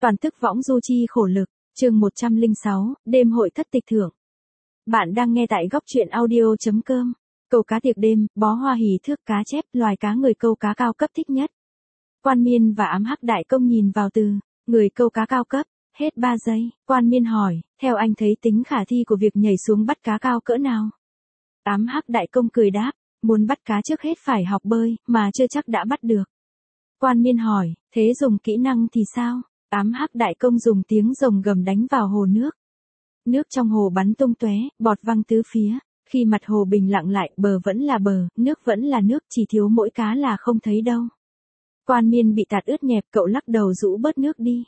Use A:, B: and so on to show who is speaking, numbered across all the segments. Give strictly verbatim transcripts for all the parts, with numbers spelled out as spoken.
A: Toàn tức võng du chi khổ lực, chương một trăm lẻ sáu, đêm hội thất tịch thưởng. Bạn đang nghe tại góc truyện audio.com. Câu cá tiệc đêm, bó hoa hỉ thước cá chép, loài cá người câu cá cao cấp thích nhất. Quan Miên và Ám Hắc Đại Công nhìn vào từ, người câu cá cao cấp, hết ba giây, Quan Miên hỏi, theo anh thấy tính khả thi của việc nhảy xuống bắt cá cao cỡ nào? Ám Hắc Đại Công cười đáp, muốn bắt cá trước hết phải học bơi, mà chưa chắc đã bắt được. Quan Miên hỏi, thế dùng kỹ năng thì sao? Ám Hắc Đại Công dùng tiếng rồng gầm đánh vào hồ nước. Nước trong hồ bắn tung tóe, bọt văng tứ phía. Khi mặt hồ bình lặng lại, bờ vẫn là bờ, nước vẫn là nước, chỉ thiếu mỗi cá là không thấy đâu. Quan Miên bị tạt ướt nhẹp, cậu lắc đầu rũ bớt nước đi.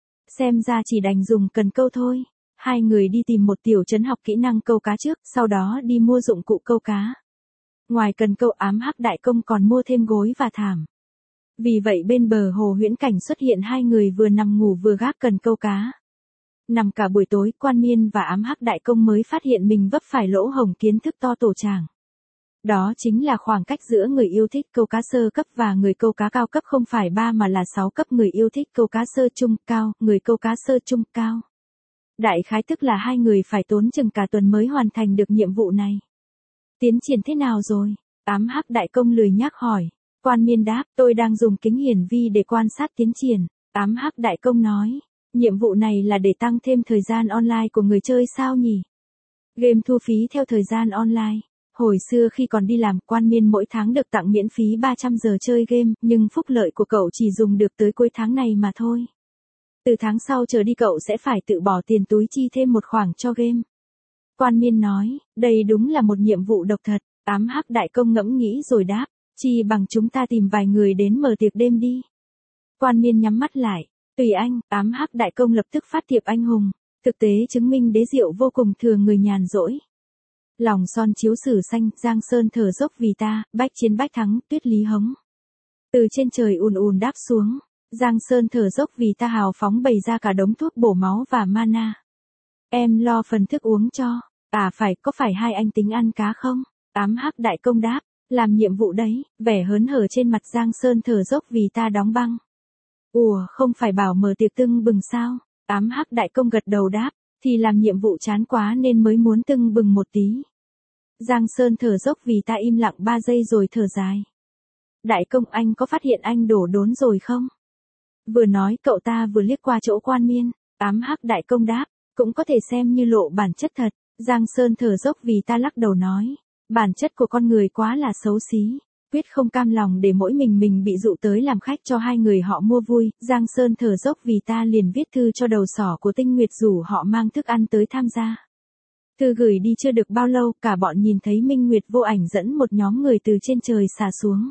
A: Xem ra chỉ đành dùng cần câu thôi. Hai người đi tìm một tiểu trấn học kỹ năng câu cá trước, sau đó đi mua dụng cụ câu cá. Ngoài cần câu, Ám Hắc Đại Công còn mua thêm gối và thảm. Vì vậy bên bờ hồ huyễn cảnh xuất hiện hai người vừa nằm ngủ vừa gác cần câu cá. Nằm cả buổi tối, Quan Miên và Ám Hắc Đại Công mới phát hiện mình vấp phải lỗ hổng kiến thức to tổ chàng. Đó chính là khoảng cách giữa người yêu thích câu cá sơ cấp và người câu cá cao cấp không phải ba mà là sáu cấp. Người yêu thích câu cá sơ trung cao, người câu cá sơ trung cao. Đại khái tức là hai người phải tốn chừng cả tuần mới hoàn thành được nhiệm vụ này. Tiến triển thế nào rồi? Ám Hắc Đại Công lười nhác hỏi. Quan Miên đáp, tôi đang dùng kính hiển vi để quan sát tiến triển. Ám Hắc Đại Công nói, nhiệm vụ này là để tăng thêm thời gian online của người chơi sao nhỉ? Game thu phí theo thời gian online. Hồi xưa khi còn đi làm, Quan Miên mỗi tháng được tặng miễn phí ba trăm giờ chơi game, nhưng phúc lợi của cậu chỉ dùng được tới cuối tháng này mà thôi. Từ tháng sau trở đi cậu sẽ phải tự bỏ tiền túi chi thêm một khoản cho game. Quan Miên nói, đây đúng là một nhiệm vụ độc thật. Ám Hắc Đại Công ngẫm nghĩ rồi đáp, chi bằng chúng ta tìm vài người đến mở tiệc đêm đi. Quan Miên nhắm mắt lại, tùy anh. Ám Hắc Đại Công lập tức phát thiệp anh hùng. Thực tế chứng minh đế rượu vô cùng thừa người nhàn rỗi. Lòng son chiếu sử xanh, Giang Sơn thở dốc vì ta, bách chiến bách thắng, tuyết lý hống. Từ trên trời ùn ùn đáp xuống, Giang Sơn thở dốc vì ta hào phóng bày ra cả đống thuốc bổ máu và mana. Em lo phần thức uống cho. À phải, có phải hai anh tính ăn cá không? Ám Hắc Đại Công đáp, làm nhiệm vụ đấy. Vẻ hớn hở trên mặt Giang Sơn thở dốc vì ta đóng băng. Ủa, không phải bảo mở tiệc tưng bừng sao? Ám Hắc Đại Công gật đầu đáp, thì làm nhiệm vụ chán quá nên mới muốn tưng bừng một tí. Giang Sơn thở dốc vì ta im lặng ba giây rồi thở dài. Đại Công, anh có phát hiện anh đổ đốn rồi không? Vừa nói cậu ta vừa liếc qua chỗ Quan Miên. Ám Hắc Đại Công đáp, cũng có thể xem như lộ bản chất thật. Giang Sơn thở dốc vì ta lắc đầu nói, bản chất của con người quá là xấu xí, quyết không cam lòng để mỗi mình mình bị dụ tới làm khách cho hai người họ mua vui. Giang Sơn thở dốc vì ta liền viết thư cho đầu sỏ của Tinh Nguyệt rủ họ mang thức ăn tới tham gia. Thư gửi đi chưa được bao lâu, cả bọn nhìn thấy Minh Nguyệt Vô Ảnh dẫn một nhóm người từ trên trời xả xuống.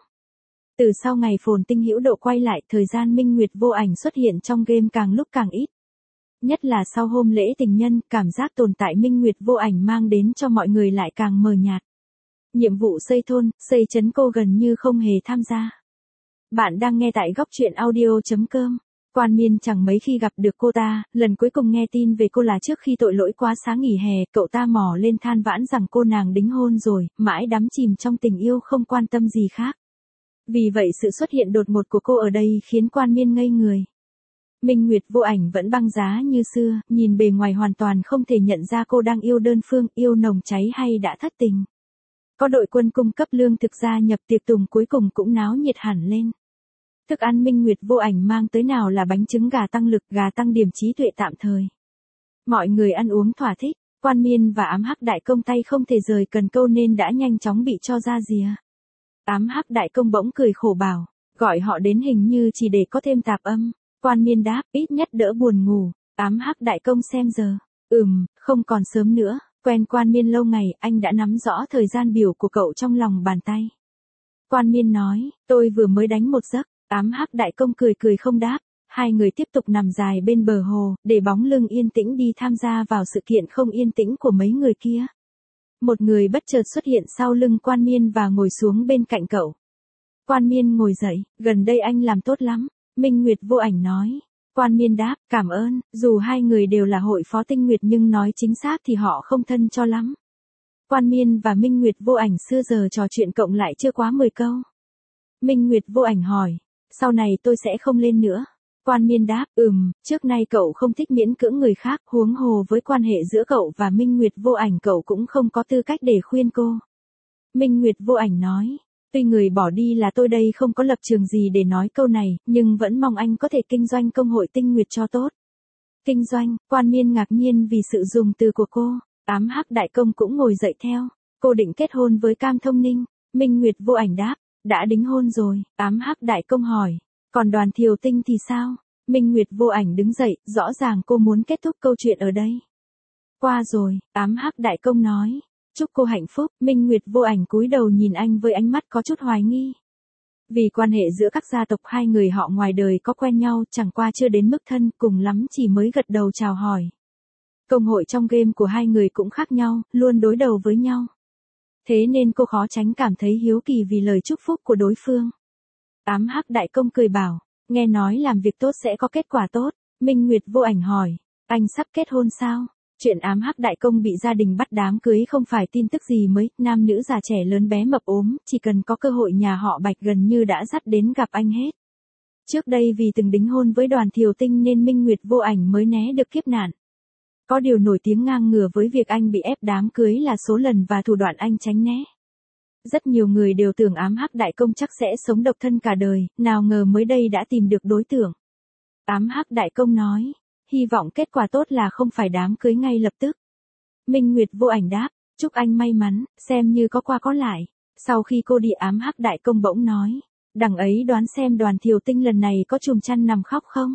A: Từ sau ngày phồn tinh hữu độ quay lại, thời gian Minh Nguyệt Vô Ảnh xuất hiện trong game càng lúc càng ít. Nhất là sau hôm lễ tình nhân, cảm giác tồn tại Minh Nguyệt Vô Ảnh mang đến cho mọi người lại càng mờ nhạt. Nhiệm vụ xây thôn, xây trấn cô gần như không hề tham gia. Bạn đang nghe tại góc truyện audio.com. Quan Miên chẳng mấy khi gặp được cô ta, lần cuối cùng nghe tin về cô là trước khi tội lỗi quá sáng nghỉ hè, cậu ta mò lên than vãn rằng cô nàng đính hôn rồi, mãi đắm chìm trong tình yêu không quan tâm gì khác. Vì vậy sự xuất hiện đột ngột của cô ở đây khiến Quan Miên ngây người. Minh Nguyệt Vô Ảnh vẫn băng giá như xưa, nhìn bề ngoài hoàn toàn không thể nhận ra cô đang yêu đơn phương, yêu nồng cháy hay đã thất tình. Có đội quân cung cấp lương thực gia nhập tiệc tùng cuối cùng cũng náo nhiệt hẳn lên. Thức ăn Minh Nguyệt Vô Ảnh mang tới nào là bánh trứng gà tăng lực, gà tăng điểm trí tuệ tạm thời. Mọi người ăn uống thỏa thích, Quan Miên và Ám Hắc Đại Công tay không thể rời cần câu nên đã nhanh chóng bị cho ra rìa. Ám Hắc Đại Công bỗng cười khổ bảo, gọi họ đến hình như chỉ để có thêm tạp âm. Quan Miên đáp, ít nhất đỡ buồn ngủ. Ám Hắc Đại Công xem giờ, ừm, không còn sớm nữa. Quen Quan Miên lâu ngày, anh đã nắm rõ thời gian biểu của cậu trong lòng bàn tay. Quan Miên nói, tôi vừa mới đánh một giấc. Ám Hắc Đại Công cười cười không đáp. Hai người tiếp tục nằm dài bên bờ hồ, để bóng lưng yên tĩnh đi tham gia vào sự kiện không yên tĩnh của mấy người kia. Một người bất chợt xuất hiện sau lưng Quan Miên và ngồi xuống bên cạnh cậu. Quan Miên ngồi dậy, gần đây anh làm tốt lắm. Minh Nguyệt Vô Ảnh nói. Quan Miên đáp, cảm ơn, dù hai người đều là hội phó Tinh Nguyệt nhưng nói chính xác thì họ không thân cho lắm. Quan Miên và Minh Nguyệt Vô Ảnh xưa giờ trò chuyện cộng lại chưa quá mười câu. Minh Nguyệt Vô Ảnh hỏi, sau này tôi sẽ không lên nữa. Quan Miên đáp, ừm, trước nay cậu không thích miễn cưỡng người khác, huống hồ với quan hệ giữa cậu và Minh Nguyệt Vô Ảnh cậu cũng không có tư cách để khuyên cô. Minh Nguyệt Vô Ảnh nói, tuy người bỏ đi là tôi đây không có lập trường gì để nói câu này, nhưng vẫn mong anh có thể kinh doanh công hội Tinh Nguyệt cho tốt. Kinh doanh, Quan Miên ngạc nhiên vì sự dùng từ của cô, Ám Hắc Đại Công cũng ngồi dậy theo, cô định kết hôn với Cam Thông Ninh, Minh Nguyệt Vô Ảnh đáp, đã đính hôn rồi, Ám Hắc Đại Công hỏi, còn Đoàn Thiều Tinh thì sao? Minh Nguyệt Vô Ảnh đứng dậy, rõ ràng cô muốn kết thúc câu chuyện ở đây. Qua rồi, Ám Hắc Đại Công nói, chúc cô hạnh phúc, Minh Nguyệt Vô Ảnh cúi đầu nhìn anh với ánh mắt có chút hoài nghi. Vì quan hệ giữa các gia tộc hai người họ ngoài đời có quen nhau, chẳng qua chưa đến mức thân, cùng lắm chỉ mới gật đầu chào hỏi. Công hội trong game của hai người cũng khác nhau, luôn đối đầu với nhau. Thế nên cô khó tránh cảm thấy hiếu kỳ vì lời chúc phúc của đối phương. Ám Hắc Đại Công cười bảo, nghe nói làm việc tốt sẽ có kết quả tốt. Minh Nguyệt Vô Ảnh hỏi, anh sắp kết hôn sao? Chuyện Ám Hắc Đại Công bị gia đình bắt đám cưới không phải tin tức gì mới, nam nữ già trẻ lớn bé mập ốm, chỉ cần có cơ hội nhà họ Bạch gần như đã dắt đến gặp anh hết. Trước đây vì từng đính hôn với Đoàn Thiều Tinh nên Minh Nguyệt Vô Ảnh mới né được kiếp nạn. Có điều nổi tiếng ngang ngửa với việc anh bị ép đám cưới là số lần và thủ đoạn anh tránh né. Rất nhiều người đều tưởng Ám Hắc Đại Công chắc sẽ sống độc thân cả đời, nào ngờ mới đây đã tìm được đối tượng. Ám Hắc Đại Công nói, hy vọng kết quả tốt là không phải đám cưới ngay lập tức. Minh Nguyệt Vô Ảnh đáp, chúc anh may mắn, xem như có qua có lại. Sau khi cô đi Ám Hắc Đại Công bỗng nói, đằng ấy đoán xem Đoàn Thiều Tinh lần này có chùm chăn nằm khóc không?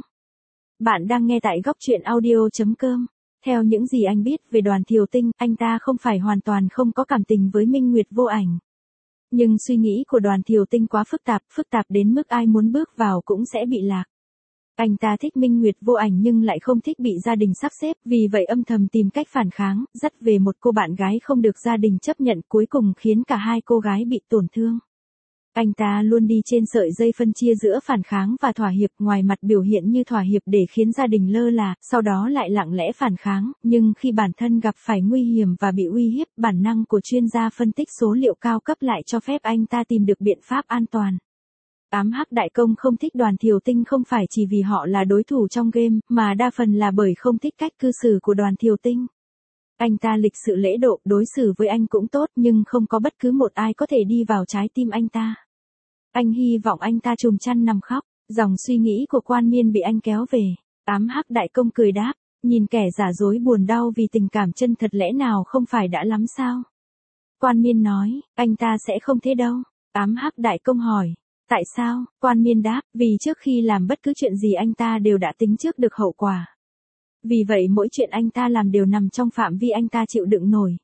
A: Bạn đang nghe tại góc truyện audio chấm com. Theo những gì anh biết về Đoàn Thiều Tinh, anh ta không phải hoàn toàn không có cảm tình với Minh Nguyệt Vô Ảnh. Nhưng suy nghĩ của Đoàn Thiều Tinh quá phức tạp, phức tạp đến mức ai muốn bước vào cũng sẽ bị lạc. Anh ta thích Minh Nguyệt Vô Ảnh nhưng lại không thích bị gia đình sắp xếp, vì vậy âm thầm tìm cách phản kháng, dắt về một cô bạn gái không được gia đình chấp nhận, cuối cùng khiến cả hai cô gái bị tổn thương. Anh ta luôn đi trên sợi dây phân chia giữa phản kháng và thỏa hiệp, ngoài mặt biểu hiện như thỏa hiệp để khiến gia đình lơ là, sau đó lại lặng lẽ phản kháng, nhưng khi bản thân gặp phải nguy hiểm và bị uy hiếp, bản năng của chuyên gia phân tích số liệu cao cấp lại cho phép anh ta tìm được biện pháp an toàn. Ám Hắc Đại Công không thích Đoàn Thiều Tinh không phải chỉ vì họ là đối thủ trong game, mà đa phần là bởi không thích cách cư xử của Đoàn Thiều Tinh. Anh ta lịch sự lễ độ, đối xử với anh cũng tốt nhưng không có bất cứ một ai có thể đi vào trái tim anh ta. Anh hy vọng anh ta chùm chăn nằm khóc, dòng suy nghĩ của Quan Miên bị anh kéo về. Ám Hắc Đại Công cười đáp, nhìn kẻ giả dối buồn đau vì tình cảm chân thật lẽ nào không phải đã lắm sao? Quan Miên nói, anh ta sẽ không thế đâu. Ám Hắc Đại Công hỏi, tại sao? Quan Miên đáp, vì trước khi làm bất cứ chuyện gì anh ta đều đã tính trước được hậu quả. Vì vậy mỗi chuyện anh ta làm đều nằm trong phạm vi anh ta chịu đựng nổi.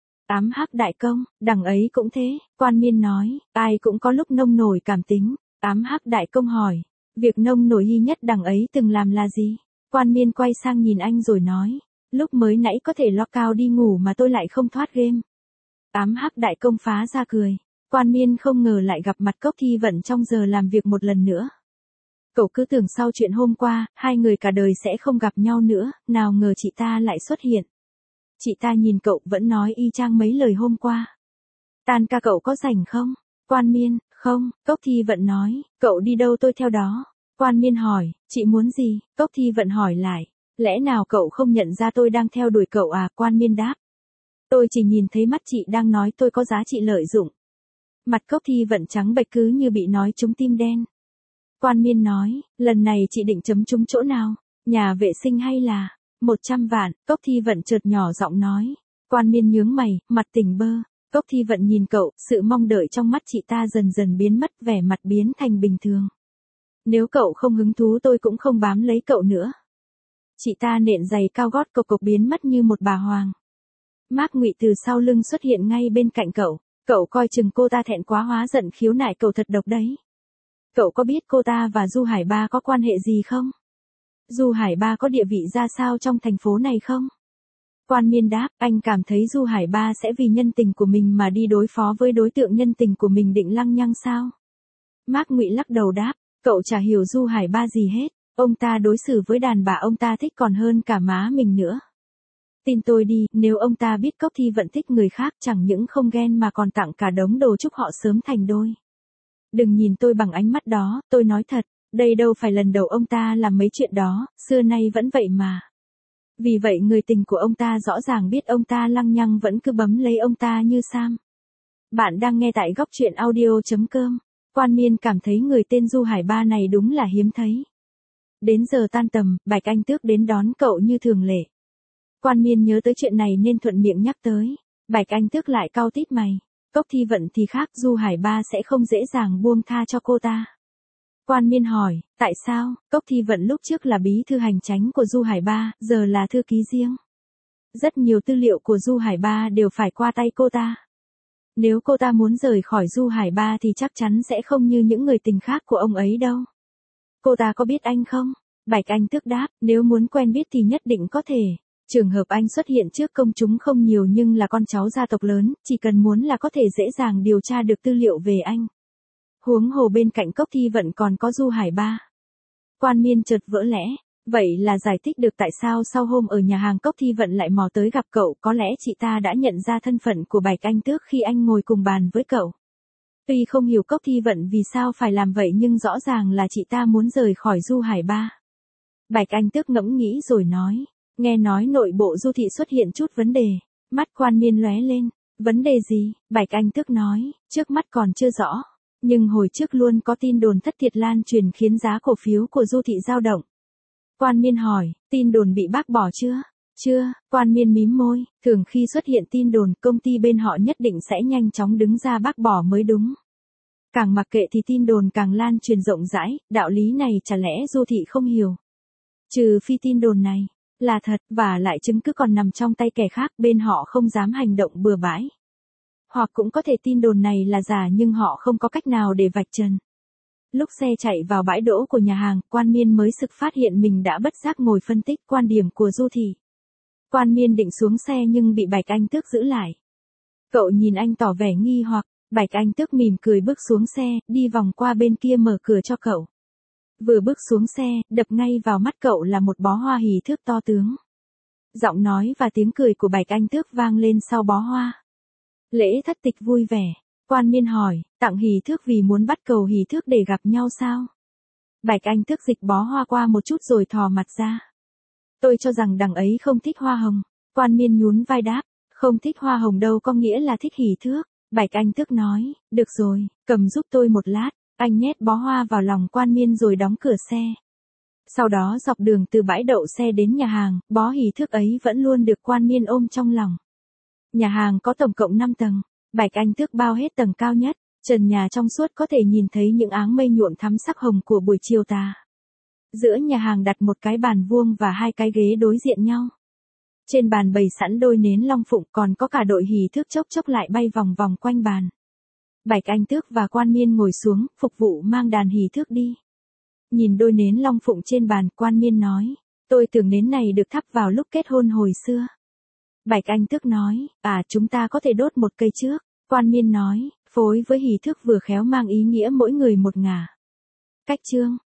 A: Ám Hắc Đại Công, đằng ấy cũng thế, Quan Miên nói, ai cũng có lúc nông nổi cảm tính. Ám Hắc Đại Công hỏi, việc nông nổi hy nhất đằng ấy từng làm là gì? Quan Miên quay sang nhìn anh rồi nói, lúc mới nãy có thể lock out đi ngủ mà tôi lại không thoát game. Ám Hắc Đại Công phá ra cười, Quan Miên không ngờ lại gặp mặt Cốc Thi Vận trong giờ làm việc một lần nữa. Cậu cứ tưởng sau chuyện hôm qua, hai người cả đời sẽ không gặp nhau nữa, nào ngờ chị ta lại xuất hiện. Chị ta nhìn cậu vẫn nói y chang mấy lời hôm qua. Tan ca cậu có rảnh không? Quan Miên, không, Cốc Thi Vận nói, cậu đi đâu tôi theo đó. Quan Miên hỏi, chị muốn gì? Cốc Thi Vận hỏi lại, lẽ nào cậu không nhận ra tôi đang theo đuổi cậu à? Quan Miên đáp, tôi chỉ nhìn thấy mắt chị đang nói tôi có giá trị lợi dụng. Mặt Cốc Thi Vận trắng bệch cứ như bị nói trúng tim đen. Quan Miên nói, lần này chị định chấm trúng chỗ nào? Nhà vệ sinh hay là một trăm vạn? Cốc Thi Vận chợt nhỏ giọng nói. Quan Miên nhướng mày, mặt tỉnh bơ. Cốc Thi Vận nhìn cậu, sự mong đợi trong mắt chị ta dần dần biến mất, vẻ mặt biến thành bình thường. Nếu cậu không hứng thú tôi cũng không bám lấy cậu nữa. Chị ta nện giày cao gót cộc cộc biến mất như một bà hoàng. Mác Ngụy từ sau lưng xuất hiện ngay bên cạnh cậu. Cậu coi chừng cô ta thẹn quá hóa giận khiếu nại cậu thật độc đấy. Cậu có biết cô ta và Du Hải Ba có quan hệ gì không? Du Hải Ba có địa vị ra sao trong thành phố này không? Quan Miên đáp, anh cảm thấy Du Hải Ba sẽ vì nhân tình của mình mà đi đối phó với đối tượng nhân tình của mình định lăng nhăng sao? Mác Ngụy lắc đầu đáp, cậu chả hiểu Du Hải Ba gì hết, ông ta đối xử với đàn bà ông ta thích còn hơn cả má mình nữa. Tin tôi đi, nếu ông ta biết Cốc Thi Vận thích người khác chẳng những không ghen mà còn tặng cả đống đồ chúc họ sớm thành đôi. Đừng nhìn tôi bằng ánh mắt đó, tôi nói thật, Đây đâu phải lần đầu ông ta làm mấy chuyện đó, xưa nay vẫn vậy mà. Vì vậy người tình của ông ta rõ ràng biết ông ta lăng nhăng vẫn cứ bấm lấy ông ta như Sam. Bạn đang nghe tại góc truyện audio.com. Quan Miên cảm thấy người tên Du Hải Ba này đúng là hiếm thấy. Đến giờ tan tầm, Bạch Anh Tước đến đón cậu như thường lệ. Quan Miên nhớ tới chuyện này nên thuận miệng nhắc tới. Bạch Anh Tước lại cau tít mày. Cốc Thi Vận thì khác, Du Hải Ba sẽ không dễ dàng buông tha cho cô ta. Quan Miên hỏi, tại sao? Cốc Thi Vận lúc trước là bí thư hành chánh của Du Hải Ba, giờ là thư ký riêng. Rất nhiều tư liệu của Du Hải Ba đều phải qua tay cô ta. Nếu cô ta muốn rời khỏi Du Hải Ba thì chắc chắn sẽ không như những người tình khác của ông ấy đâu. Cô ta có biết anh không? Bạch Anh Tước đáp, nếu muốn quen biết thì nhất định có thể. Trường hợp anh xuất hiện trước công chúng không nhiều nhưng là con cháu gia tộc lớn, chỉ cần muốn là có thể dễ dàng điều tra được tư liệu về anh. Huống hồ bên cạnh Cốc Thi Vận còn có Du Hải Ba. Quan Miên chợt vỡ lẽ, vậy là giải thích được tại sao sau hôm ở nhà hàng Cốc Thi Vận lại mò tới gặp cậu, có lẽ chị ta đã nhận ra thân phận của Bạch Anh Tước khi anh ngồi cùng bàn với cậu. Tuy không hiểu Cốc Thi Vận vì sao phải làm vậy nhưng rõ ràng là chị ta muốn rời khỏi Du Hải Ba. Bạch Anh Tước ngẫm nghĩ rồi nói, nghe nói nội bộ Du thị xuất hiện chút vấn đề. Mắt Quan Miên lóe lên, vấn đề gì? Bạch Anh Tước nói, trước mắt còn chưa rõ. Nhưng hồi trước luôn có tin đồn thất thiệt lan truyền khiến giá cổ phiếu của Du thị dao động. Quan Miên hỏi, tin đồn bị bác bỏ chưa? Chưa, Quan Miên mím môi, thường khi xuất hiện tin đồn công ty bên họ nhất định sẽ nhanh chóng đứng ra bác bỏ mới đúng. Càng mặc kệ thì tin đồn càng lan truyền rộng rãi, đạo lý này chả lẽ Du thị không hiểu. Trừ phi tin đồn này là thật và lại chứng cứ còn nằm trong tay kẻ khác bên họ không dám hành động bừa bãi. Hoặc cũng có thể tin đồn này là giả nhưng họ không có cách nào để vạch trần. Lúc xe chạy vào bãi đỗ của nhà hàng, Quan Miên mới sực phát hiện mình đã bất giác ngồi phân tích quan điểm của Du thị. Quan Miên định xuống xe nhưng bị Bạch Anh Tước giữ lại. Cậu nhìn anh tỏ vẻ nghi hoặc, Bạch Anh Tước mỉm cười bước xuống xe, đi vòng qua bên kia mở cửa cho cậu. Vừa bước xuống xe, đập ngay vào mắt cậu là một bó hoa hỷ thước to tướng. Giọng nói và tiếng cười của Bạch Anh Tước vang lên sau bó hoa. Lễ thất tịch vui vẻ. Quan Miên hỏi, tặng hỷ thước vì muốn bắt cầu hỷ thước để gặp nhau sao? Bạch Anh Tước dịch bó hoa qua một chút rồi thò mặt ra. Tôi cho rằng đằng ấy không thích hoa hồng. Quan Miên nhún vai đáp, không thích hoa hồng đâu có nghĩa là thích hỷ thước. Bạch Anh Tước nói, được rồi, cầm giúp tôi một lát. Anh nhét bó hoa vào lòng Quan Miên rồi đóng cửa xe. Sau đó dọc đường từ bãi đậu xe đến nhà hàng, bó hỷ thước ấy vẫn luôn được Quan Miên ôm trong lòng. Nhà hàng có tổng cộng năm tầng. Bạch Anh Tước bao hết tầng cao nhất, trần nhà trong suốt có thể nhìn thấy những áng mây nhuộm thắm sắc hồng của buổi chiều tà. Giữa nhà hàng đặt một cái bàn vuông và hai cái ghế đối diện nhau. Trên bàn bày sẵn đôi nến long phụng còn có cả đội hỷ thước chốc chốc lại bay vòng vòng quanh bàn. Bạch Anh Tước và Quan Miên ngồi xuống, phục vụ mang đàn hỷ thước đi. Nhìn đôi nến long phụng trên bàn, Quan Miên nói, tôi tưởng nến này được thắp vào lúc kết hôn hồi xưa. Bạch Anh Tước nói, à chúng ta có thể đốt một cây trước. Quan Miên nói, phối với hỷ thước vừa khéo mang ý nghĩa mỗi người một ngả. Cách chương.